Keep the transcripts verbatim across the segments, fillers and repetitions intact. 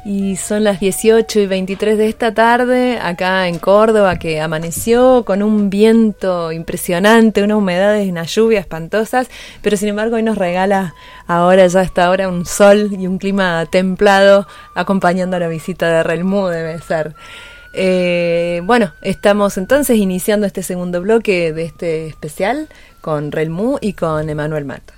Y son las dieciocho y veintitrés de esta tarde, acá en Córdoba, que amaneció con un viento impresionante, unas humedades y unas lluvias espantosas, pero sin embargo hoy nos regala ahora, ya a esta hora, un sol y un clima templado, acompañando a la visita de Relmú, debe ser. Eh, bueno, estamos entonces iniciando este segundo bloque de este especial con Relmú y con Emanuel Mata.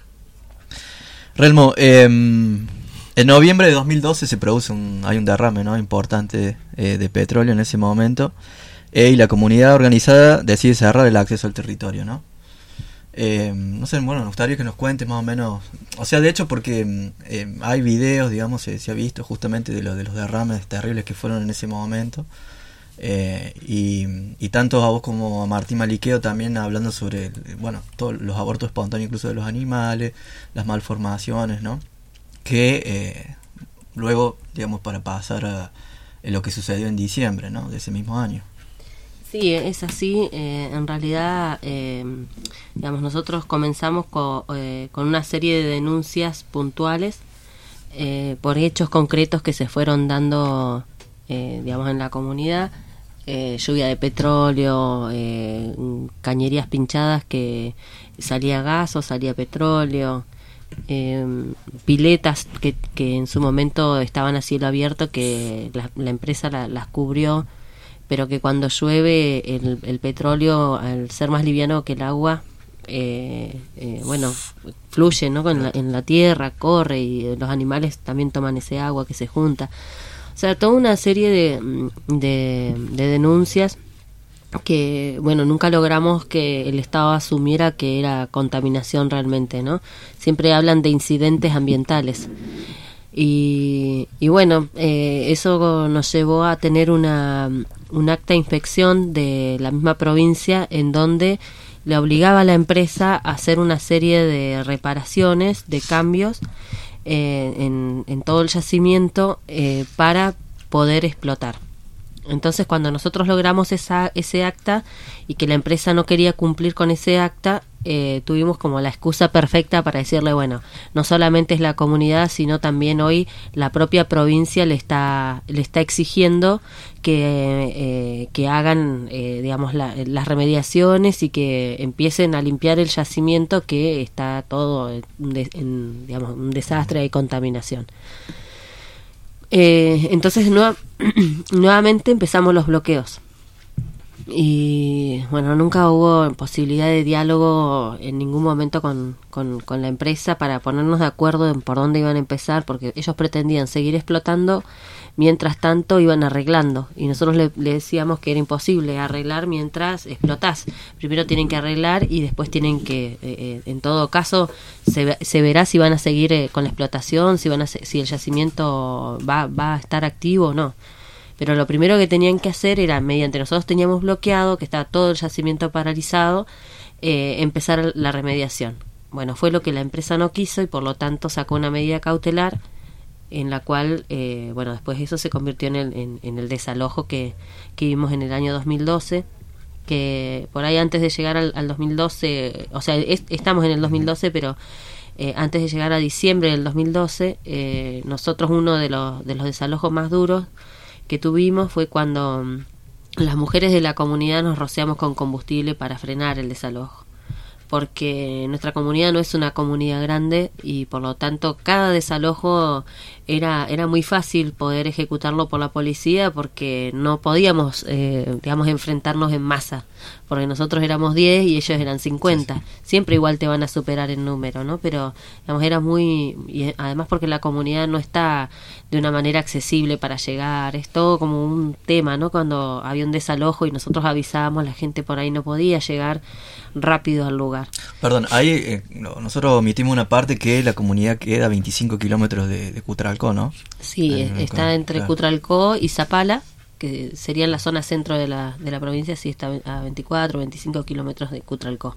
Relmú, eh... en noviembre de dos mil doce se produce un, hay un derrame, ¿no?, importante eh, de petróleo en ese momento, eh, y la comunidad organizada decide cerrar el acceso al territorio, ¿no? Eh, no sé, bueno, nos gustaría que nos cuentes más o menos, o sea, de hecho, porque eh, hay videos, digamos, se, se ha visto justamente de, lo, de los derrames terribles que fueron en ese momento, eh, y, y tanto a vos como a Martín Maliqueo también hablando sobre, bueno, todos los abortos espontáneos incluso de los animales, las malformaciones, ¿no?, que eh, luego, digamos, para pasar a, a lo que sucedió en diciembre, ¿no?, de ese mismo año. Sí, es así. Eh, en realidad, eh, digamos, nosotros comenzamos con, eh, con una serie de denuncias puntuales eh, por hechos concretos que se fueron dando, eh, digamos, en la comunidad. Eh, lluvia de petróleo, eh, cañerías pinchadas que salía gas o salía petróleo. Eh, piletas que, que en su momento estaban a cielo abierto, que la, la empresa la, las cubrió, pero que cuando llueve el, el petróleo, al ser más liviano que el agua, eh, eh, bueno, fluye, ¿no?, en la, en la tierra, corre, y los animales también toman ese agua que se junta. O sea, toda una serie de, de, de denuncias que, bueno, nunca logramos que el Estado asumiera que era contaminación realmente, ¿no? Siempre hablan de incidentes ambientales. Y, y bueno, eh, eso nos llevó a tener una, un acta de inspección de la misma provincia en donde le obligaba a la empresa a hacer una serie de reparaciones, de cambios eh, en, en todo el yacimiento eh, para poder explotar. Entonces, cuando nosotros logramos esa, ese acta y que la empresa no quería cumplir con ese acta, eh, tuvimos como la excusa perfecta para decirle, bueno, no solamente es la comunidad, sino también hoy la propia provincia le está le está exigiendo que eh, que hagan, eh, digamos, la, las remediaciones y que empiecen a limpiar el yacimiento, que está todo en, en, digamos, un desastre de contaminación. Eh, entonces nueva, nuevamente empezamos los bloqueos y bueno, nunca hubo posibilidad de diálogo en ningún momento con, con, con la empresa para ponernos de acuerdo en por dónde iban a empezar, porque ellos pretendían seguir explotando, mientras tanto iban arreglando, y nosotros le, le decíamos que era imposible arreglar mientras explotás. Primero tienen que arreglar y después tienen que, eh, en todo caso, se, se verá si van a seguir eh, con la explotación, si van a si el yacimiento va, va a estar activo o no. Pero lo primero que tenían que hacer era, mediante nosotros teníamos bloqueado, que estaba todo el yacimiento paralizado, eh, empezar la remediación. Bueno, fue lo que la empresa no quiso y por lo tanto sacó una medida cautelar en la cual, eh, bueno, después eso se convirtió en el, en, en el desalojo que, que vimos en el año dos mil doce, que por ahí antes de llegar al, al dos mil doce, o sea, es, estamos en el dos mil doce, pero eh, antes de llegar a diciembre del dos mil doce, eh, nosotros uno de los, de los desalojos más duros que tuvimos fue cuando um, las mujeres de la comunidad nos rociamos con combustible para frenar el desalojo, porque nuestra comunidad no es una comunidad grande y por lo tanto cada desalojo era era muy fácil poder ejecutarlo por la policía, porque no podíamos, eh, digamos, enfrentarnos en masa, porque nosotros éramos diez y ellos eran cincuenta. Sí, sí. Siempre igual te van a superar en número, ¿no? Pero, digamos, era muy... Y además porque la comunidad no está de una manera accesible para llegar, es todo como un tema, ¿no? Cuando había un desalojo y nosotros avisábamos, la gente por ahí no podía llegar rápido al lugar. Perdón, ahí eh, nosotros omitimos una parte, que la comunidad queda a veinticinco kilómetros de, de Cutralcó, ¿no? Sí, eh, está con, entre claro. Cutralcó y Zapala, que sería en la zona centro de la, de la provincia, sí está a veinticuatro, veinticinco kilómetros de Cutralcó.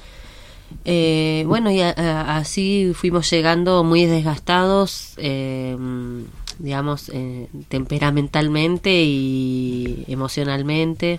Eh, bueno, y a, a, así fuimos llegando muy desgastados, eh, digamos, eh, temperamentalmente y emocionalmente.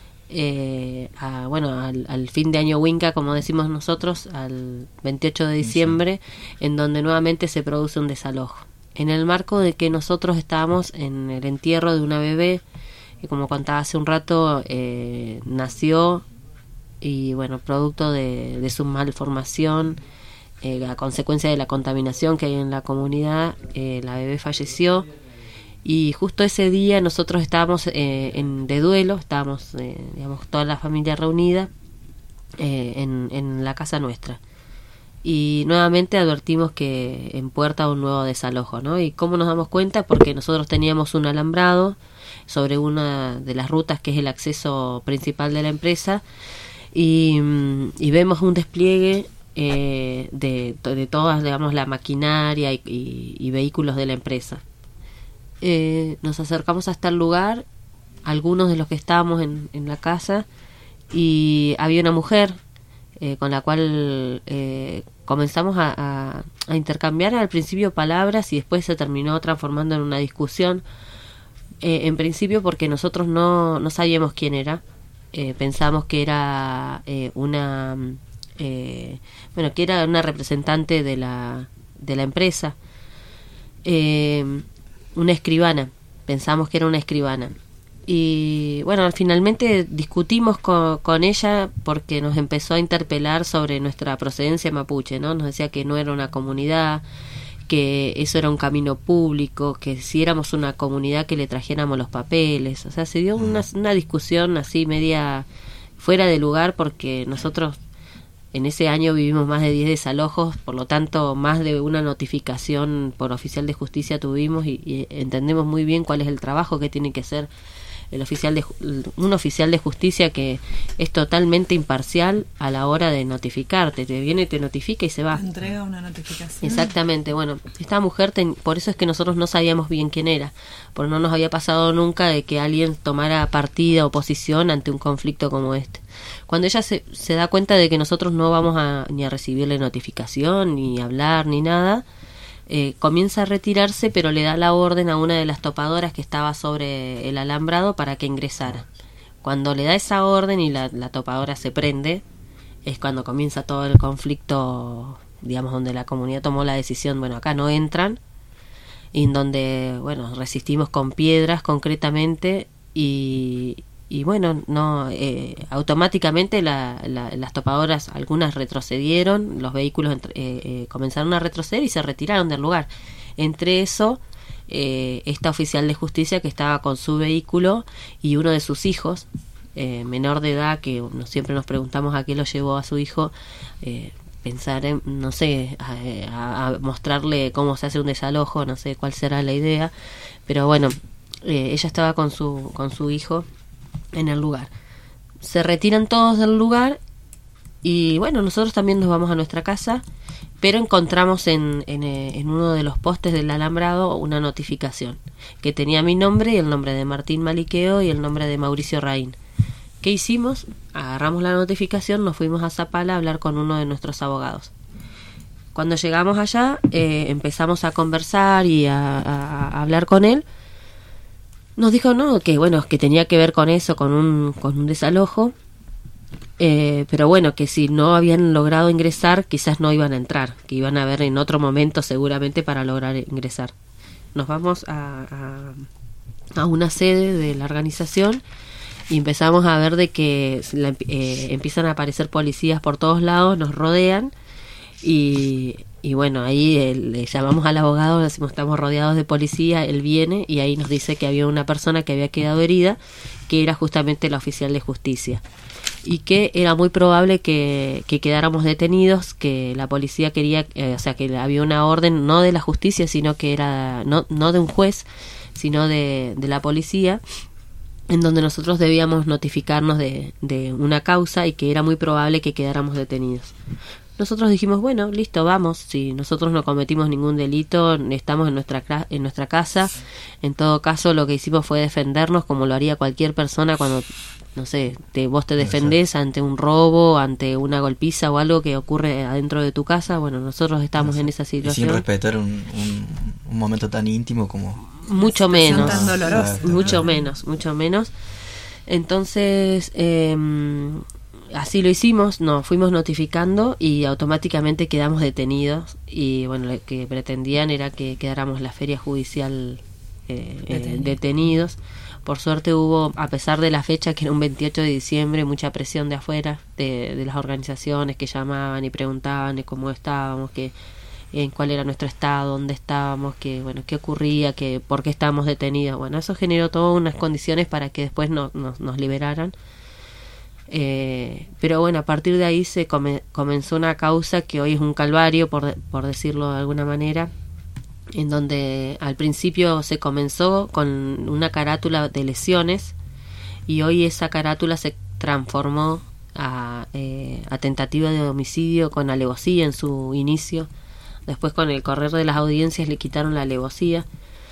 Eh, a, bueno, al, al fin de año Winca, como decimos nosotros, al veintiocho de diciembre, sí, en donde nuevamente se produce un desalojo. en el marco de que nosotros estábamos en el entierro de una bebé que, como contaba hace un rato, eh, nació y bueno, producto de, de su malformación, eh, a consecuencia de la contaminación que hay en la comunidad, eh, la bebé falleció. Y justo ese día nosotros estábamos eh, en, de duelo, estábamos, eh, digamos, toda la familia reunida eh, en, en la casa nuestra. Y nuevamente advertimos que en puerta un nuevo desalojo, ¿no? ¿Y cómo nos damos cuenta? Porque nosotros teníamos un alambrado sobre una de las rutas que es el acceso principal de la empresa y, y vemos un despliegue eh, de, de toda, digamos, la maquinaria y, y, y vehículos de la empresa. Eh, nos acercamos hasta el lugar, algunos de los que estábamos en, en la casa, y había una mujer eh, con la cual eh, comenzamos a, a, a intercambiar al principio palabras y después se terminó transformando en una discusión, eh, en principio porque nosotros no, no sabíamos quién era, eh, pensamos que era eh, una eh, bueno, que era una representante de la, de la empresa, eh, una escribana, pensamos que era una escribana. Y bueno, finalmente discutimos con, con ella porque nos empezó a interpelar sobre nuestra procedencia mapuche, ¿no? Nos decía que no era una comunidad, que eso era un camino público, que si éramos una comunidad que le trajéramos los papeles. O sea, se dio una, una discusión así media fuera de lugar porque nosotros en ese año vivimos más de diez desalojos, por lo tanto más de una notificación por oficial de justicia tuvimos y, y entendemos muy bien cuál es el trabajo que tiene que hacer el oficial de un oficial de justicia, que es totalmente imparcial a la hora de notificarte, te viene, te notifica y se va. Entrega una notificación. Exactamente. Bueno, esta mujer, ten, por eso es que nosotros no sabíamos bien quién era, porque no nos había pasado nunca de que alguien tomara partida o posición ante un conflicto como este. Cuando ella se, se da cuenta de que nosotros no vamos a ni a recibirle notificación, ni hablar, ni nada, eh, comienza a retirarse, pero le da la orden a una de las topadoras que estaba sobre el alambrado para que ingresara. Cuando le da esa orden y la, la topadora se prende, es cuando comienza todo el conflicto, digamos, donde la comunidad tomó la decisión, bueno, acá no entran, y en donde, bueno, resistimos con piedras concretamente y... Y bueno, no eh, automáticamente la, la, las topadoras, algunas retrocedieron, los vehículos eh, eh, comenzaron a retroceder y se retiraron del lugar. Entre eso, eh, esta oficial de justicia que estaba con su vehículo y uno de sus hijos, eh, menor de edad, que no, siempre nos preguntamos a qué lo llevó a su hijo, eh, pensar en, no sé, a, a mostrarle cómo se hace un desalojo, no sé cuál será la idea, pero bueno, eh, ella estaba con su, con su hijo en el lugar. Se retiran todos del lugar y bueno, nosotros también nos vamos a nuestra casa, pero encontramos en, en, en uno de los postes del alambrado una notificación que tenía mi nombre y el nombre de Martín Maliqueo y el nombre de Mauricio Raín. ¿Qué hicimos? Agarramos la notificación, nos fuimos a Zapala a hablar con uno de nuestros abogados. Cuando llegamos allá, eh, empezamos a conversar y a, a, a hablar con él. Nos dijo no, que bueno, que tenía que ver con eso, con un, con un desalojo, eh, pero bueno, que si no habían logrado ingresar, quizás no iban a entrar, que iban a ver en otro momento seguramente para lograr ingresar. Nos vamos a, a, a una sede de la organización y empezamos a ver de que la, eh, empiezan a aparecer policías por todos lados, nos rodean y... Y bueno, ahí eh, le llamamos al abogado, le decimos estamos rodeados de policía, él viene y ahí nos dice que había una persona que había quedado herida, que era justamente la oficial de justicia. Y que era muy probable que, que quedáramos detenidos, que la policía quería, eh, o sea, que había una orden no de la justicia, sino que era, no, no de un juez, sino de, de la policía, en donde nosotros debíamos notificarnos de, de una causa y que era muy probable que quedáramos detenidos. Nosotros dijimos, bueno, listo, vamos, si nosotros no cometimos ningún delito, estamos en nuestra en nuestra casa, en todo caso lo que hicimos fue defendernos como lo haría cualquier persona cuando, no sé, te, vos te defendés ante un robo, ante una golpiza o algo que ocurre adentro de tu casa. Bueno, nosotros estamos en esa situación. Y sin respetar un, un, un momento tan íntimo como... Mucho menos, tan doloroso. mucho menos, mucho menos. Entonces... Eh, así lo hicimos, nos fuimos notificando y automáticamente quedamos detenidos, y bueno, lo que pretendían era que quedáramos la feria judicial eh, eh, detenidos. Por suerte hubo, a pesar de la fecha que era un veintiocho de diciembre, mucha presión de afuera, de, de las organizaciones que llamaban y preguntaban de cómo estábamos, que en cuál era nuestro estado, dónde estábamos, que bueno, qué ocurría, que por qué estábamos detenidos. Bueno, eso generó todas unas condiciones para que después no, no, nos liberaran. Eh, pero bueno, a partir de ahí se come, comenzó una causa que hoy es un calvario, por, por decirlo de alguna manera, en donde al principio se comenzó con una carátula de lesiones, y hoy esa carátula se transformó a, eh, a tentativa de homicidio con alevosía en su inicio. Después, con el correr de las audiencias, le quitaron la alevosía.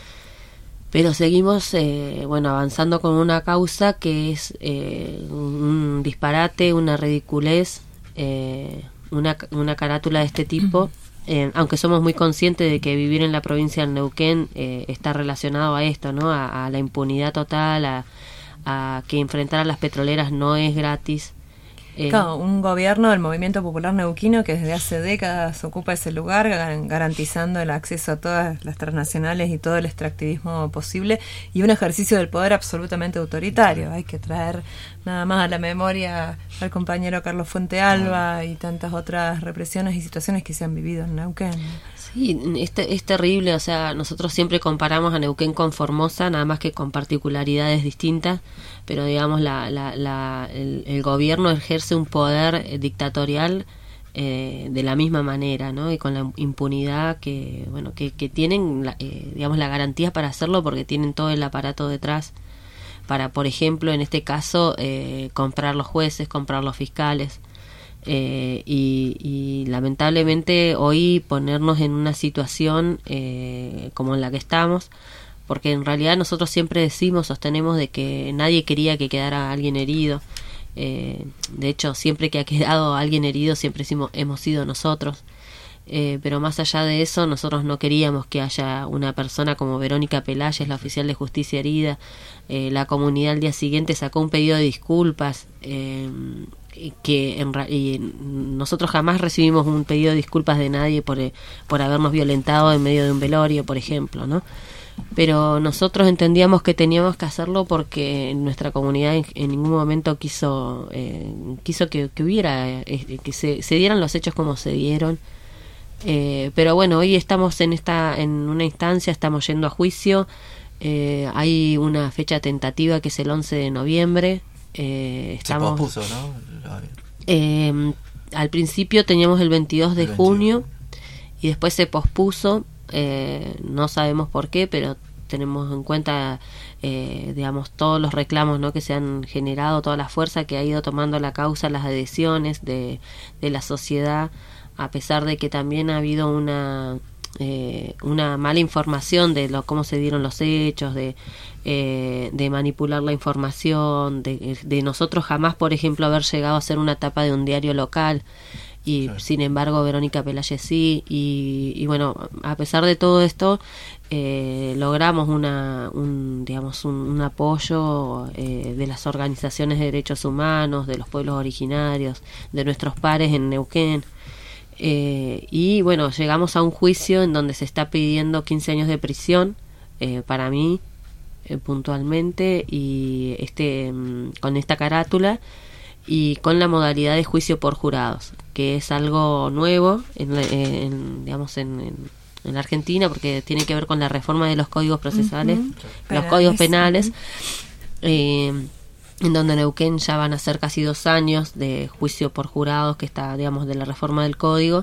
Pero seguimos eh, bueno, avanzando con una causa que es eh, un disparate, una ridiculez, eh, una, una carátula de este tipo. Eh, aunque somos muy conscientes de que vivir en la provincia de Neuquén eh, está relacionado a esto, ¿no? A, a la impunidad total, a, a que enfrentar a las petroleras no es gratis. Eh, claro, un gobierno del Movimiento Popular Neuquino que desde hace décadas ocupa ese lugar, garantizando el acceso a todas las transnacionales y todo el extractivismo posible, y un ejercicio del poder absolutamente autoritario. Hay que traer nada más a la memoria al compañero Carlos Fuente Alba y tantas otras represiones y situaciones que se han vivido en Neuquén. Sí, es, es terrible. O sea, nosotros siempre comparamos a Neuquén con Formosa, nada más que con particularidades distintas, pero digamos la, la, la, el, el gobierno ejerce un poder dictatorial eh, de la misma manera, ¿no? Y con la impunidad que bueno que, que tienen, la, eh, digamos, la garantía para hacerlo, porque tienen todo el aparato detrás para, por ejemplo, en este caso, eh, comprar los jueces, comprar los fiscales. Eh, y, y lamentablemente hoy ponernos en una situación eh, como en la que estamos, porque en realidad nosotros siempre decimos, sostenemos de que nadie quería que quedara alguien herido. Eh, de hecho, siempre que ha quedado alguien herido siempre hemos, hemos sido nosotros. Eh, pero más allá de eso, nosotros no queríamos que haya una persona como Verónica Pelayes, la oficial de justicia herida. Eh, la comunidad al día siguiente sacó un pedido de disculpas, eh, que en, y nosotros jamás recibimos un pedido de disculpas de nadie por, por habernos violentado en medio de un velorio, por ejemplo, ¿no? Pero nosotros entendíamos que teníamos que hacerlo porque nuestra comunidad en, en ningún momento quiso eh, quiso que, que hubiera eh, que se, se dieran los hechos como se dieron. Eh, pero bueno, hoy estamos en esta en una instancia, estamos yendo a juicio. Eh, hay una fecha tentativa que es el once de noviembre. Eh, estamos, se pospuso, ¿no? Eh, al principio teníamos el veintidós de junio y después se pospuso. Eh, no sabemos por qué, pero tenemos en cuenta, eh, digamos, todos los reclamos, ¿no?, que se han generado, toda la fuerza que ha ido tomando la causa, las adhesiones de, de la sociedad, a pesar de que también ha habido una eh, una mala información de lo, cómo se dieron los hechos, de eh, de manipular la información, de, de nosotros jamás, por ejemplo, haber llegado a ser una tapa de un diario local. Y sí. Sin embargo Verónica Pelayes sí, y, y bueno, a pesar de todo esto eh, logramos una un digamos un, un apoyo eh, de las organizaciones de derechos humanos, de los pueblos originarios, de nuestros pares en Neuquén, eh, y bueno, llegamos a un juicio en donde se está pidiendo quince años de prisión eh, para mí eh, puntualmente, y este con esta carátula y con la modalidad de juicio por jurados, que es algo nuevo en, en digamos en, en, en la Argentina, porque tiene que ver con la reforma de los códigos procesales, uh-huh. los códigos penales, uh-huh. eh, en donde Neuquén ya van a ser casi dos años de juicio por jurados, que está, digamos, de la reforma del código,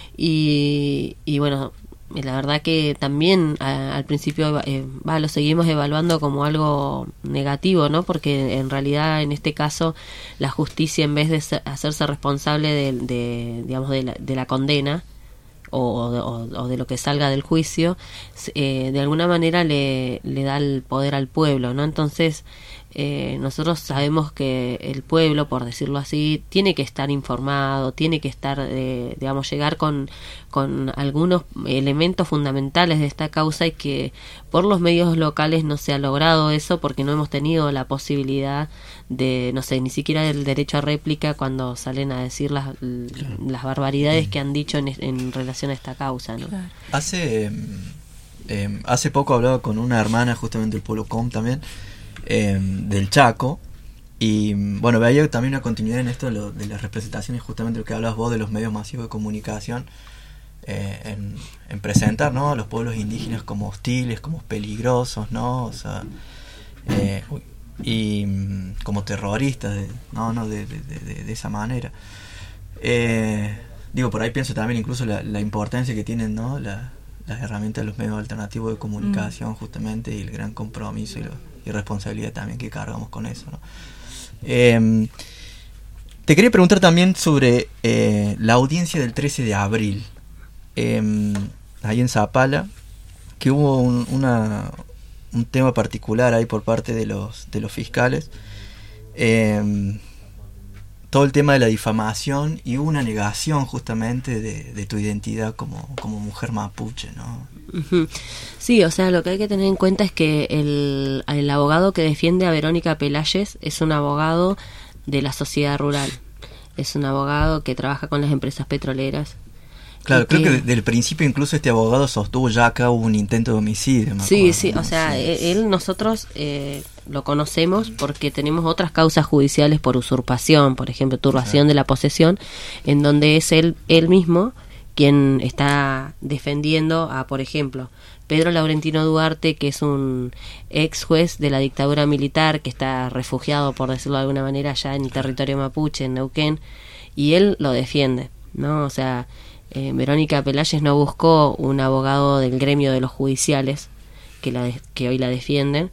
y, y bueno, la verdad que también a, al principio eh, va, lo seguimos evaluando como algo negativo, ¿no? Porque en realidad en este caso la justicia, en vez de ser, hacerse responsable de, de digamos de la, de la condena o, o, o de lo que salga del juicio, eh, de alguna manera le, le da el poder al pueblo, ¿no? Entonces eh, nosotros sabemos que el pueblo, por decirlo así, tiene que estar informado, tiene que estar, eh, digamos, llegar con, con algunos elementos fundamentales de esta causa, y que por los medios locales no se ha logrado eso porque no hemos tenido la posibilidad de, no sé, ni siquiera el derecho a réplica cuando salen a decir las, claro. las barbaridades que han dicho en, en relación a esta causa, ¿no? Claro. Hace... Eh, Eh, hace poco hablaba con una hermana justamente del pueblo Com también, eh, del Chaco, y bueno, veía también una continuidad en esto de, lo, de las representaciones, justamente lo que hablabas vos de los medios masivos de comunicación, eh, en, en presentar, ¿no?, a los pueblos indígenas como hostiles, como peligrosos, ¿no? O sea, eh, y como terroristas, de, no, no, de, de, de, de esa manera. Eh, digo, por ahí pienso también incluso la, la importancia que tienen, ¿no?, la las herramientas de los medios alternativos de comunicación, mm. justamente, y el gran compromiso y, lo, y responsabilidad también que cargamos con eso, ¿no? Eh, te quería preguntar también sobre eh, la audiencia del trece de abril, eh, ahí en Zapala, que hubo un, una, un tema particular ahí por parte de los, de los fiscales, eh, todo el tema de la difamación, y una negación justamente de, de tu identidad como, como mujer mapuche, ¿no? Uh-huh. Sí, o sea, lo que hay que tener en cuenta es que el, el abogado que defiende a Verónica Pelayes es un abogado de la sociedad rural, es un abogado que trabaja con las empresas petroleras. Claro, creo que desde el principio incluso este abogado sostuvo ya acá hubo un intento de homicidio. Me sí, acuerdo, sí, ¿no? o sea, sí. él, nosotros eh, lo conocemos porque tenemos otras causas judiciales por usurpación, por ejemplo, turbación sí. de la posesión, en donde es él, él mismo quien está defendiendo a, por ejemplo, Pedro Laurentino Duarte, que es un ex juez de la dictadura militar, que está refugiado, por decirlo de alguna manera, allá en el territorio mapuche, en Neuquén, y él lo defiende, ¿no? O sea... Eh, Verónica Pelayes no buscó un abogado del gremio de los judiciales que, la de, que hoy la defienden,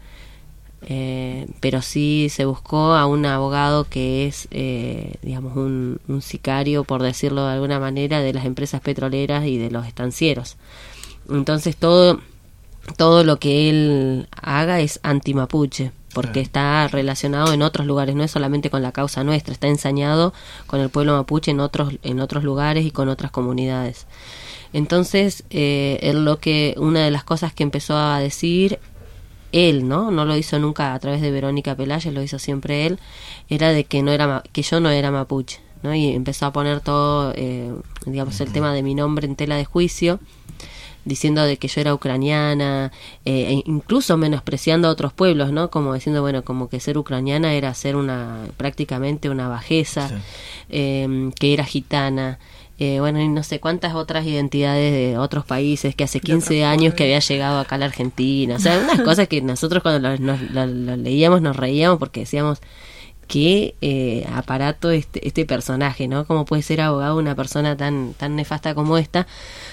eh, pero sí se buscó a un abogado que es, eh, digamos, un, un sicario, por decirlo de alguna manera, de las empresas petroleras y de los estancieros. Entonces todo, todo lo que él haga es anti-mapuche, porque está relacionado en otros lugares, no es solamente con la causa nuestra, está ensañado con el pueblo mapuche en otros en otros lugares y con otras comunidades. Entonces, eh, él lo que una de las cosas que empezó a decir él, no, no lo hizo nunca a través de Verónica Pelayes, lo hizo siempre él, era de que no era que yo no era mapuche, ¿no? Y empezó a poner todo, eh, digamos, el tema de mi nombre en tela de juicio, diciendo de que yo era ucraniana, eh, e incluso menospreciando a otros pueblos, ¿no? Como diciendo, bueno, como que ser ucraniana era ser una prácticamente una bajeza, sí. eh, que era gitana, eh, bueno, y no sé cuántas otras identidades de otros países, que hace quince años que había llegado acá a la Argentina, o sea, unas cosas que nosotros cuando lo, nos, lo, lo leíamos nos reíamos porque decíamos, qué eh, aparato este, este personaje, ¿no? ¿Cómo puede ser abogado una persona tan, tan nefasta como esta?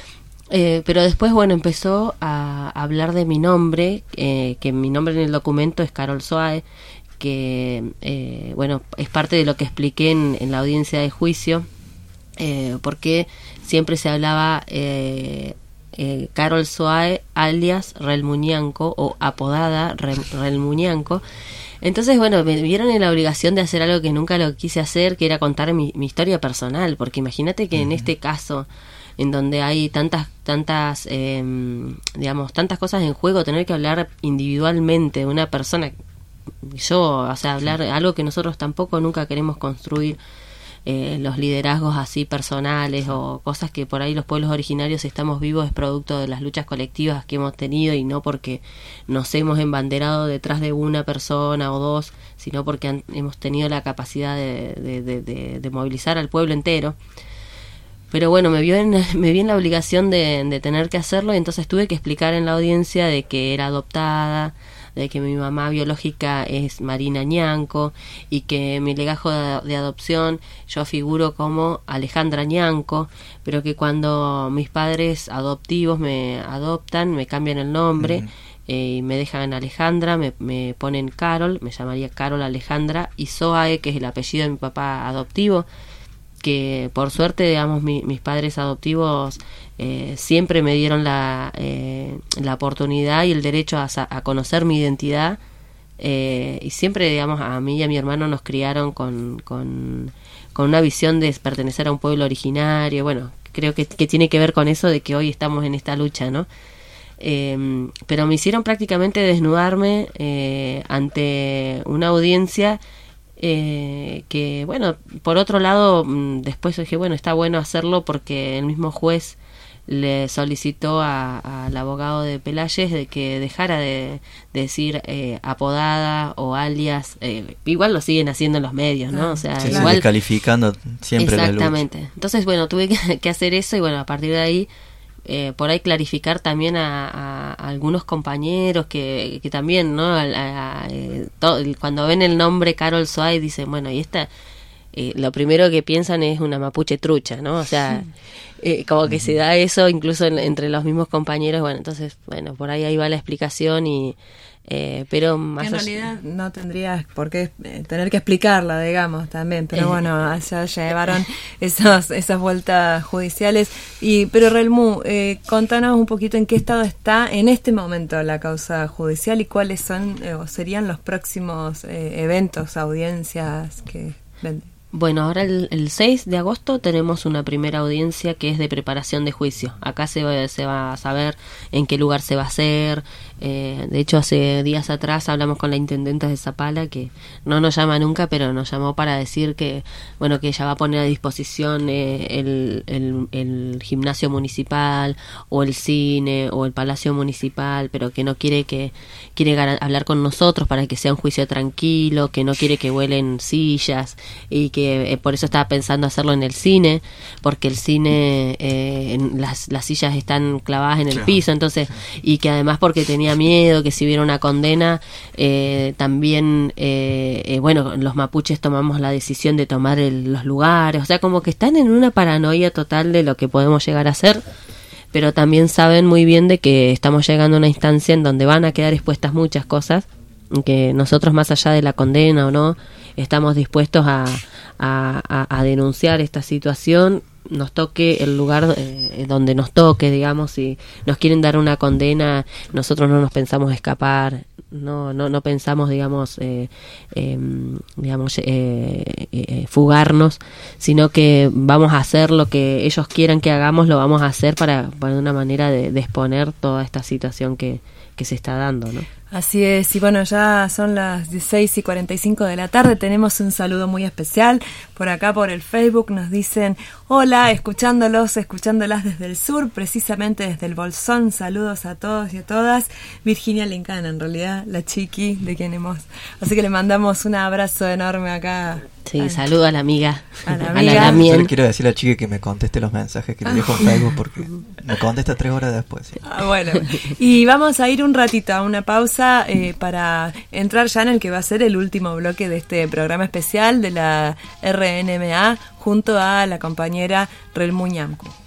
Eh, pero después, bueno, empezó a hablar de mi nombre, eh, que mi nombre en el documento es Carol Soae, que, eh, bueno, es parte de lo que expliqué en, en la audiencia de juicio, eh, porque siempre se hablaba eh, eh, Carol Soae alias Relmuñanco, o apodada Relmuñanco. Entonces, bueno, me vieron en la obligación de hacer algo que nunca lo quise hacer, que era contar mi, mi historia personal, porque imagínate que uh-huh. en este caso, en donde hay tantas, tantas, eh, digamos, tantas cosas en juego, tener que hablar individualmente de una persona, yo, o sea, hablar algo que nosotros tampoco nunca queremos construir, eh, los liderazgos así personales o cosas que por ahí los pueblos originarios estamos vivos es producto de las luchas colectivas que hemos tenido y no porque nos hemos embanderado detrás de una persona o dos, sino porque han, hemos tenido la capacidad de, de, de, de, de movilizar al pueblo entero. Pero bueno, me vio en, me vi en la obligación de, de tener que hacerlo, y entonces tuve que explicar en la audiencia de que era adoptada, de que mi mamá biológica es Marina Ñanco, y que mi legajo de, de adopción yo figuro como Alejandra Ñanco, pero que cuando mis padres adoptivos me adoptan, me cambian el nombre, uh-huh. eh, y me dejan Alejandra, me, me ponen Carol, me llamaría Carol Alejandra, y Soae, que es el apellido de mi papá adoptivo, que por suerte, digamos, mi, mis padres adoptivos eh, siempre me dieron la, eh, la oportunidad y el derecho a, a conocer mi identidad, Eh, y siempre, digamos, a mí y a mi hermano nos criaron con, con, con una visión de pertenecer a un pueblo originario. Bueno, creo que, que tiene que ver con eso de que hoy estamos en esta lucha, ¿no? Eh, pero me hicieron prácticamente desnudarme eh, ante una audiencia eh, que, bueno, por otro lado, después dije, bueno, está bueno hacerlo porque el mismo juez le solicitó a, al abogado de Pelayes de que dejara de, de decir eh, apodada o alias. Eh, igual lo siguen haciendo en los medios, ¿no? O sea, sí, igual descalificando siempre la lucha. Exactamente. Entonces, bueno, tuve que, que hacer eso y bueno, a partir de ahí eh, por ahí clarificar también a, a, a algunos compañeros que, que también, ¿no? A, a, a, eh, todo, cuando ven el nombre Carol Zweig dicen, bueno, y esta eh, lo primero que piensan es una mapuche trucha, ¿no? O sea, eh, como que se da eso incluso en, entre los mismos compañeros. Bueno, entonces, bueno, por ahí ahí va la explicación y eh, pero más en allá, realidad no tendrías por qué eh, tener que explicarla, digamos, también, pero eh, bueno, allá llevaron esos, esas vueltas judiciales. Y pero Relmu, eh, contanos un poquito en qué estado está en este momento la causa judicial y cuáles son eh, o serían los próximos eh, eventos, audiencias que ven. Bueno, ahora el, el seis de agosto tenemos una primera audiencia que es de preparación de juicio. Acá se va, se va a saber en qué lugar se va a hacer. Eh, de hecho, hace días atrás hablamos con la intendenta de Zapala, que no nos llama nunca, pero nos llamó para decir que, bueno, que ella va a poner a disposición eh, el, el, el gimnasio municipal o el cine o el palacio municipal, pero que no quiere que quiere hablar con nosotros para que sea un juicio tranquilo, que no quiere que vuelen sillas y que que eh, por eso estaba pensando hacerlo en el cine, porque el cine eh, en las, las sillas están clavadas en el claro. piso, entonces, y que además porque tenía miedo que si hubiera una condena eh, también eh, eh, bueno, los mapuches tomamos la decisión de tomar el, los lugares, o sea, como que están en una paranoia total de lo que podemos llegar a hacer, pero también saben muy bien de que estamos llegando a una instancia en donde van a quedar expuestas muchas cosas, que nosotros, más allá de la condena o no, estamos dispuestos a, a, a, a denunciar esta situación, nos toque el lugar eh, donde nos toque, digamos. Si nos quieren dar una condena, nosotros no nos pensamos escapar, no no no pensamos, digamos, eh, eh, digamos eh, eh, fugarnos, sino que vamos a hacer lo que ellos quieran que hagamos, lo vamos a hacer para, para una manera de, de exponer toda esta situación que, que se está dando, ¿no? Así es, y bueno, ya son las dieciséis y cuarenta y cinco de la tarde, tenemos un saludo muy especial, por acá por el Facebook nos dicen, hola, escuchándolos, escuchándolas desde el sur, precisamente desde el Bolsón, saludos a todos y a todas, Virginia Lincana, en realidad, la chiqui de quien hemos, así que le mandamos un abrazo enorme acá. Sí, a, saludo a la amiga. A la amiga. A la Yo le quiero decir a la chica que me conteste los mensajes que le dejo en Facebook porque me contesta tres horas después. ¿Sí? Ah, bueno, y vamos a ir un ratito a una pausa eh, para entrar ya en el que va a ser el último bloque de este programa especial de la R N M A junto a la compañera Relmu Ñamcu.